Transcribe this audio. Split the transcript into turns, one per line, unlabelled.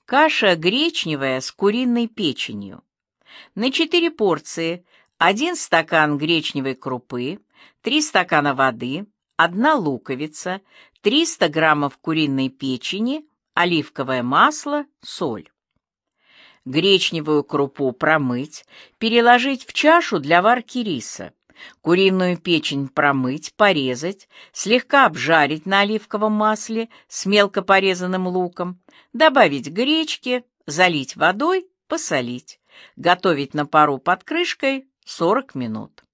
Каша гречневая с куриной печенью. На 4 порции 1 стакан гречневой крупы, 3 стакана воды, 1 луковица, 300 граммов куриной печени, оливковое масло, соль. Гречневую крупу промыть, переложить в чашу для варки риса. Куриную печень промыть, порезать, слегка обжарить на оливковом масле с мелко порезанным луком, добавить гречки, залить водой, посолить. Готовить на пару под крышкой 40 минут.